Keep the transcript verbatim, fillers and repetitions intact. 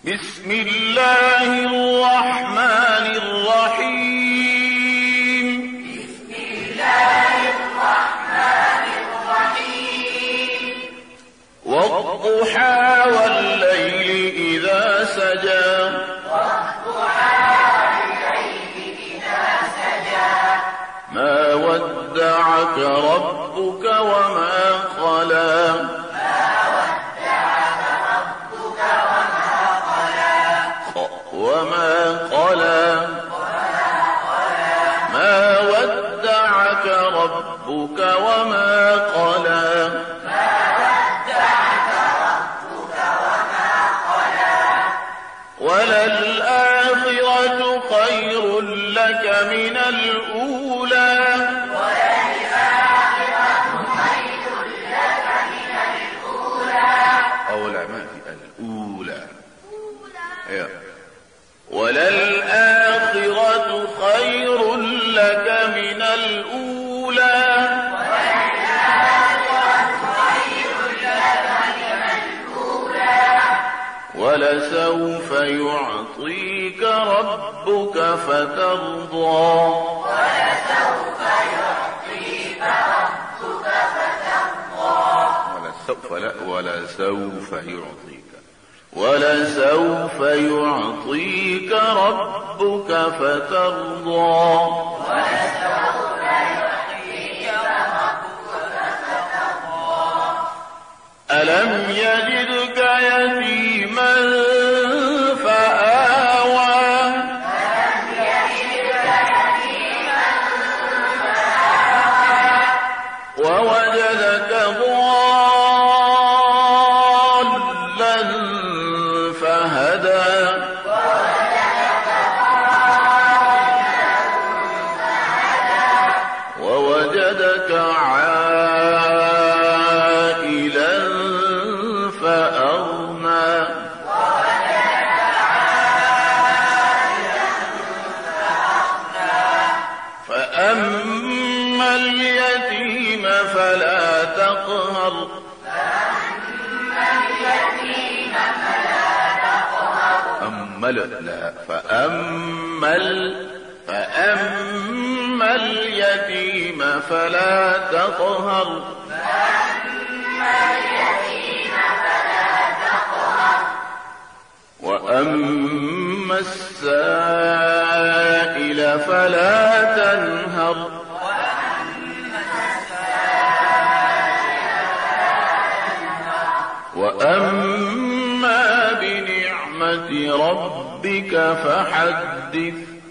بسم الله الرحمن الرحيم. بسم الله الرحمن الرحيم. والضحى والليل إذا سجى. والضحى والليل إذا سجى. ما ودعك ربك وما قلى. وما قلى. ما ودعك ربك وما قلى. وللآخرة خير لك من الأولى. أولى ما في الأولى. وللآخرة خير لك من الأولى. ولسوف يعطيك ربك فترضى. ولسوف يعطيك ربك فترضى. ولسوف لا ولسوف يعطيك ولسوف يعطيك ربك فترضى. ولسوف يعطيك ربك فترضى. ألم يجدك يتيما فآوى. ألم يجدك يتيما فآوى. ووجدك ضالا فهدى. ووجدك عائلا فأغنى. فأما اليتيم فلا تقهر. أما لا فأما ال فأما اليتيم فلا تقهر. وأما السائل فلا تنهر. وأما بنعمة ربك فحدث.